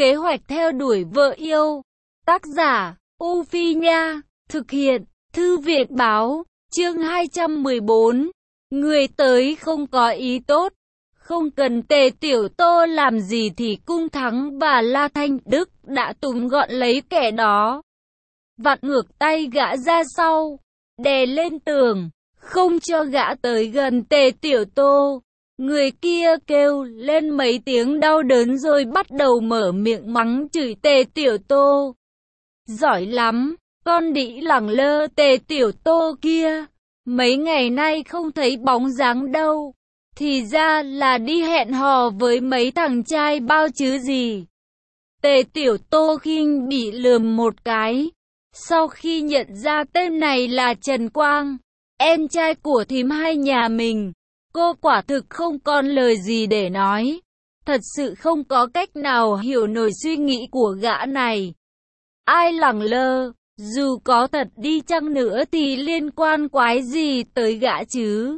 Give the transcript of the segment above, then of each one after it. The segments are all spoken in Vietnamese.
Kế hoạch theo đuổi vợ yêu. Tác giả, U Phi Nha. Thực hiện, Thư viện Báo. Chương 214. Người tới không có ý tốt. Không cần Tề Tiểu Tô làm gì thì Cung Thắng và La Thanh Đức đã túm gọn lấy kẻ đó. Vặn ngược tay gã ra sau, đè lên tường, không cho gã tới gần Tề Tiểu Tô. Người kia kêu lên mấy tiếng đau đớn rồi bắt đầu mở miệng mắng chửi Tề Tiểu Tô. Giỏi lắm, con đĩ lẳng lơ Tề Tiểu Tô kia. Mấy ngày nay không thấy bóng dáng đâu. Thì ra là đi hẹn hò với mấy thằng trai bao chứ gì. Tề Tiểu Tô khinh bị lườm một cái. Sau khi nhận ra tên này là Trần Quang, em trai của thím hai nhà mình, cô quả thực không còn lời gì để nói. Thật sự không có cách nào hiểu nổi suy nghĩ của gã này. Ai lẳng lơ, dù có thật đi chăng nữa thì liên quan quái gì tới gã chứ?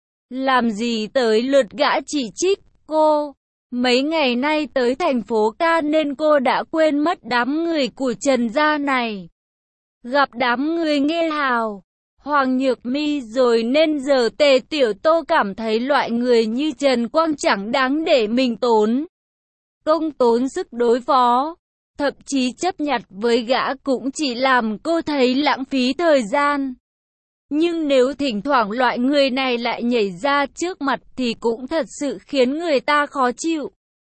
Làm gì tới lượt gã chỉ trích cô? Mấy ngày nay tới thành phố ca nên cô đã quên mất đám người của Trần gia này. Gặp đám người Nghê Hào, Hoàng Nhược Mi rồi nên giờ Tề Tiểu Tô cảm thấy loại người như Trần Quang chẳng đáng để mình tốn công tốn sức đối phó. Thậm chí chấp nhặt với gã cũng chỉ làm cô thấy lãng phí thời gian. Nhưng nếu thỉnh thoảng loại người này lại nhảy ra trước mặt thì cũng thật sự khiến người ta khó chịu.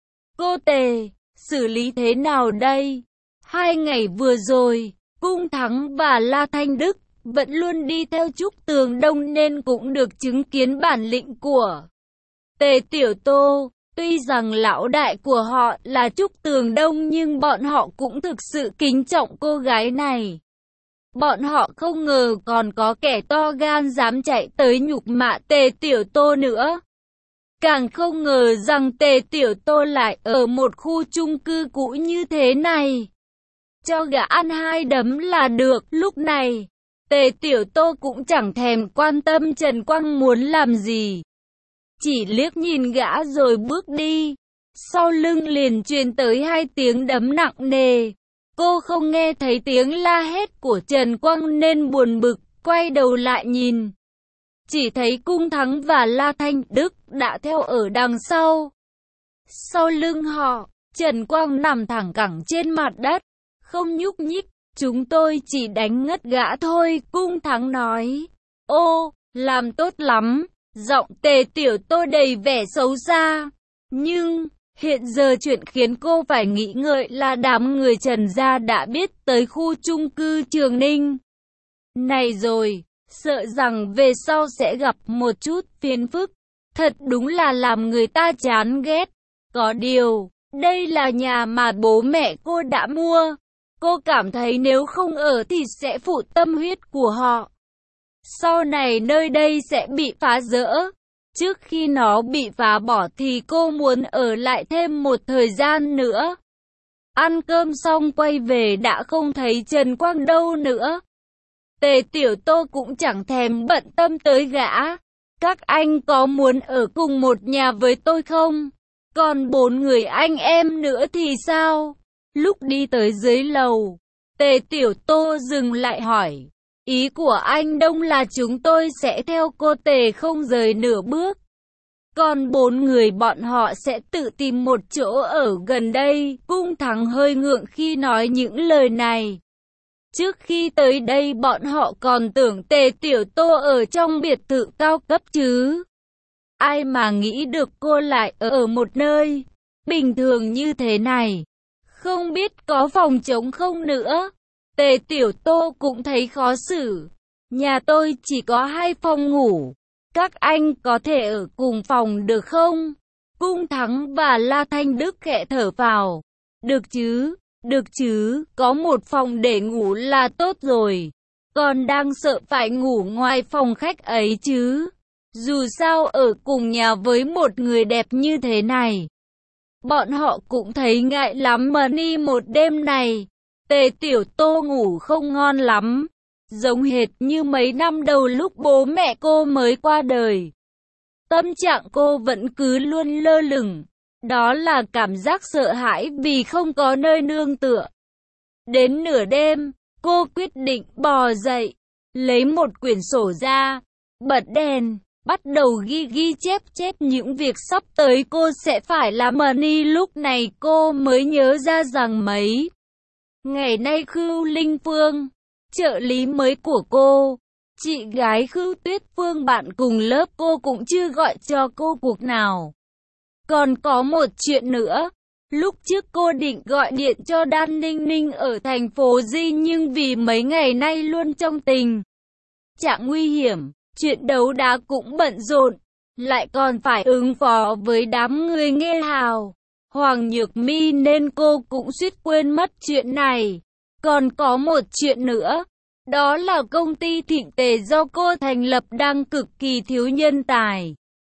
Cô Tề, xử lý thế nào đây? 2 ngày vừa rồi, Cung Thắng và La Thanh Đức vẫn luôn đi theo Trúc Tường Đông nên cũng được chứng kiến bản lĩnh của Tề Tiểu Tô. Tuy rằng lão đại của họ là Trúc Tường Đông nhưng bọn họ cũng thực sự kính trọng cô gái này. Bọn họ không ngờ còn có kẻ to gan dám chạy tới nhục mạ Tề Tiểu Tô nữa. Càng không ngờ rằng Tề Tiểu Tô lại ở một khu chung cư cũ như thế này. Cho gã ăn 2 đấm là được. Lúc này, Tề Tiểu Tô cũng chẳng thèm quan tâm Trần Quang muốn làm gì. Chỉ liếc nhìn gã rồi bước đi. Sau lưng liền truyền tới 2 tiếng đấm nặng nề. Cô không nghe thấy tiếng la hét của Trần Quang nên buồn bực, quay đầu lại nhìn. Chỉ thấy Cung Thắng và La Thanh Đức đã theo ở đằng sau. Sau lưng họ, Trần Quang nằm thẳng cẳng trên mặt đất, không nhúc nhích. Chúng tôi chỉ đánh ngất gã thôi, Cung Thắng nói. Ô, làm tốt lắm. Giọng Tề Tiểu Tô đầy vẻ xấu xa. Nhưng hiện giờ chuyện khiến cô phải nghĩ ngợi là đám người Trần gia đã biết tới khu chung cư Trường Ninh này rồi, sợ rằng về sau sẽ gặp một chút phiền phức. Thật đúng là làm người ta chán ghét. Có điều, đây là nhà mà bố mẹ cô đã mua. Cô cảm thấy nếu không ở thì sẽ phụ tâm huyết của họ. Sau này nơi đây sẽ bị phá rỡ. Trước khi nó bị phá bỏ thì cô muốn ở lại thêm một thời gian nữa. Ăn cơm xong quay về đã không thấy Trần Quang đâu nữa. Tề Tiểu Tô cũng chẳng thèm bận tâm tới gã. Các anh có muốn ở cùng một nhà với tôi không? Còn 4 người anh em nữa thì sao? Lúc đi tới dưới lầu, Tề Tiểu Tô dừng lại hỏi. Ý của anh Đông là chúng tôi sẽ theo cô Tề không rời nửa bước. Còn 4 người bọn họ sẽ tự tìm một chỗ ở gần đây. Cung Thắng hơi ngượng khi nói những lời này. Trước khi tới đây bọn họ còn tưởng Tề Tiểu Tô ở trong biệt thự cao cấp chứ. Ai mà nghĩ được cô lại ở một nơi bình thường như thế này. Không biết có phòng trống không nữa. Tề Tiểu Tô cũng thấy khó xử. Nhà tôi chỉ có 2 phòng ngủ. Các anh có thể ở cùng phòng được không? Cung Thắng và La Thanh Đức khẽ thở phào. Được chứ, có một phòng để ngủ là tốt rồi. Còn đang sợ phải ngủ ngoài phòng khách ấy chứ. Dù sao ở cùng nhà với một người đẹp như thế này, bọn họ cũng thấy ngại lắm mà đi một đêm này. Tề Tiểu Tô ngủ không ngon lắm, giống hệt như mấy năm đầu lúc bố mẹ cô mới qua đời. Tâm trạng cô vẫn cứ luôn lơ lửng, Đó là cảm giác sợ hãi vì không có nơi nương tựa. Đến nửa đêm, cô quyết định bò dậy, lấy một quyển sổ ra, bật đèn, bắt đầu ghi chép những việc sắp tới cô sẽ phải làm. Lúc này cô mới nhớ ra rằng mấy ngày nay Khưu Linh Phương, trợ lý mới của cô, chị gái Khưu Tuyết Phương bạn cùng lớp cô cũng chưa gọi cho cô cuộc nào. Còn có một chuyện nữa, lúc trước cô định gọi điện cho Đan Ninh Ninh ở thành phố Di nhưng vì mấy ngày nay luôn trong tình trạng nguy hiểm, chuyện đấu đá cũng bận rộn, lại còn phải ứng phó với đám người nghe hào, Hoàng Nhược Mi nên cô cũng suýt quên mất chuyện này. Còn có một chuyện nữa, đó là công ty Thịnh Tề do cô thành lập đang cực kỳ thiếu nhân tài.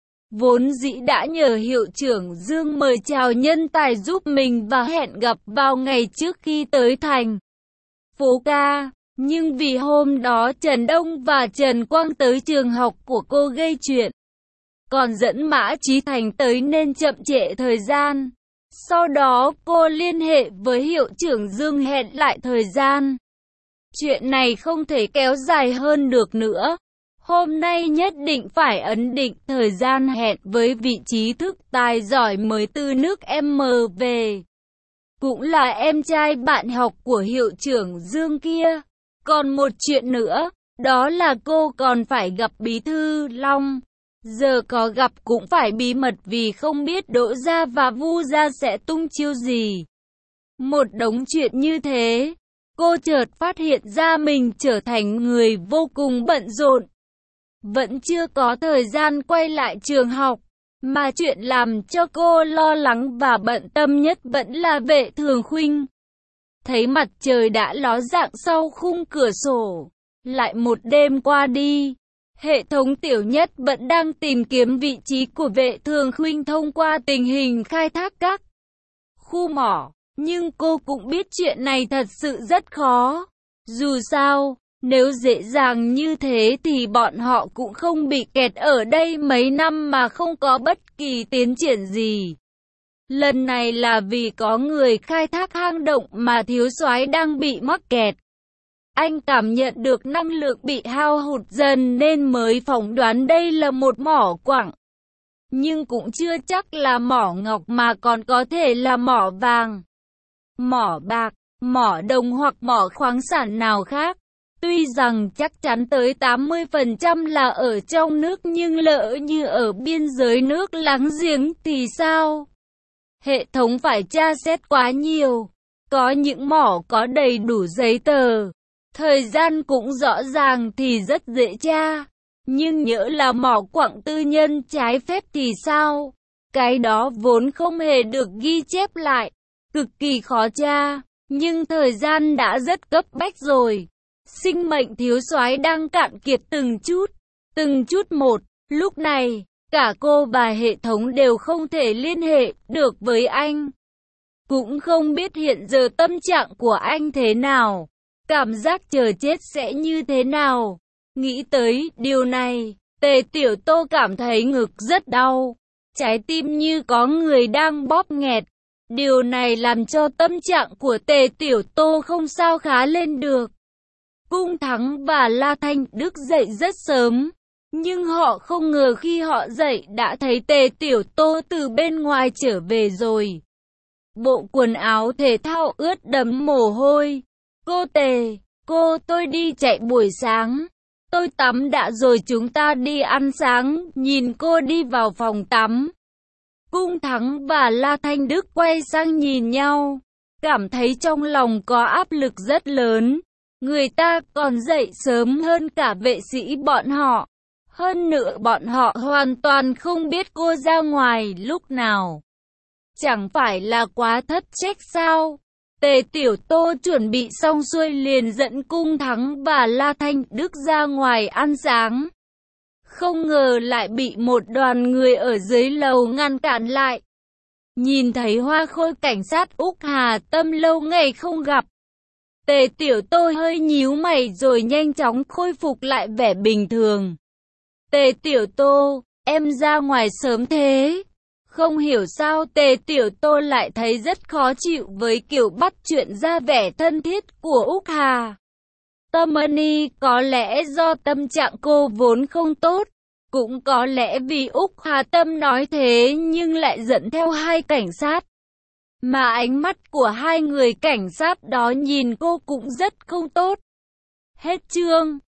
Vốn dĩ đã nhờ hiệu trưởng Dương mời chào nhân tài giúp mình và hẹn gặp vào ngày trước khi tới thành phố ca. Nhưng vì hôm đó Trần Đông và Trần Quang tới trường học của cô gây chuyện, còn dẫn Mã Chí Thành tới nên chậm trễ thời gian. Sau đó cô liên hệ với hiệu trưởng Dương hẹn lại thời gian. Chuyện này không thể kéo dài hơn được nữa. Hôm nay nhất định phải ấn định thời gian hẹn với vị trí thức tài giỏi mới từ nước M về. Cũng là em trai bạn học của hiệu trưởng Dương kia. Còn một chuyện nữa, đó là cô còn phải gặp Bí thư Long. Giờ có gặp cũng phải bí mật vì không biết Đỗ Gia và Vu Gia sẽ tung chiêu gì. Một đống chuyện như thế, cô chợt phát hiện ra mình trở thành người vô cùng bận rộn. Vẫn chưa có thời gian quay lại trường học, mà chuyện làm cho cô lo lắng và bận tâm nhất vẫn là Vệ Thường Khuynh. Thấy mặt trời đã ló dạng sau khung cửa sổ, lại một đêm qua đi. Hệ thống Tiểu Nhất vẫn đang tìm kiếm vị trí của Vệ Thường Khuynh thông qua tình hình khai thác các khu mỏ. Nhưng cô cũng biết chuyện này thật sự rất khó. Dù sao, nếu dễ dàng như thế thì bọn họ cũng không bị kẹt ở đây mấy năm mà không có bất kỳ tiến triển gì. Lần này là vì có người khai thác hang động mà thiếu soái đang bị mắc kẹt. Anh cảm nhận được năng lượng bị hao hụt dần nên mới phỏng đoán đây là một mỏ quặng. Nhưng cũng chưa chắc là mỏ ngọc mà còn có thể là mỏ vàng, mỏ bạc, mỏ đồng hoặc mỏ khoáng sản nào khác. Tuy rằng chắc chắn tới 80% là ở trong nước nhưng lỡ như ở biên giới nước láng giềng thì sao? Hệ thống phải tra xét quá nhiều. Có những mỏ có đầy đủ giấy tờ, thời gian cũng rõ ràng thì rất dễ tra. Nhưng nhỡ là mỏ quặng tư nhân trái phép thì sao? Cái đó vốn không hề được ghi chép lại, cực kỳ khó tra. Nhưng thời gian đã rất cấp bách rồi. Sinh mệnh thiếu soái đang cạn kiệt từng chút một. Lúc này, cả cô và hệ thống đều không thể liên hệ được với anh. Cũng không biết hiện giờ tâm trạng của anh thế nào, cảm giác chờ chết sẽ như thế nào. Nghĩ tới điều này, Tề Tiểu Tô cảm thấy ngực rất đau, trái tim như có người đang bóp nghẹt. Điều này làm cho tâm trạng của Tề Tiểu Tô không sao khá lên được. Cung Thắng và La Thanh Đức dậy rất sớm, nhưng họ không ngờ khi họ dậy đã thấy Tề Tiểu Tô từ bên ngoài trở về rồi. Bộ quần áo thể thao ướt đẫm mồ hôi. Cô Tề, tôi đi chạy buổi sáng. Tôi tắm đã rồi chúng ta đi ăn sáng. Nhìn cô đi vào phòng tắm, Cung Thắng và La Thanh Đức quay sang nhìn nhau, cảm thấy trong lòng có áp lực rất lớn. Người ta còn dậy sớm hơn cả vệ sĩ bọn họ. Hơn nữa bọn họ hoàn toàn không biết cô ra ngoài lúc nào. Chẳng phải là quá thất trách sao? Tề Tiểu Tô chuẩn bị xong xuôi liền dẫn Cung Thắng và La Thanh Đức ra ngoài ăn sáng. Không ngờ lại bị một đoàn người ở dưới lầu ngăn cản lại. Nhìn thấy Hoa Khôi cảnh sát Úc Hà Tâm lâu ngày không gặp, Tề Tiểu Tô hơi nhíu mày rồi nhanh chóng khôi phục lại vẻ bình thường. Tề Tiểu Tô, em ra ngoài sớm thế? Không hiểu sao Tề Tiểu Tô lại thấy rất khó chịu với kiểu bắt chuyện ra vẻ thân thiết của Úc Hà. Tâm Ân có lẽ do tâm trạng cô vốn không tốt, cũng có lẽ vì Úc Hà Tâm nói thế nhưng lại dẫn theo hai cảnh sát. Mà ánh mắt của hai người cảnh sát đó nhìn cô cũng rất không tốt. Hết chương.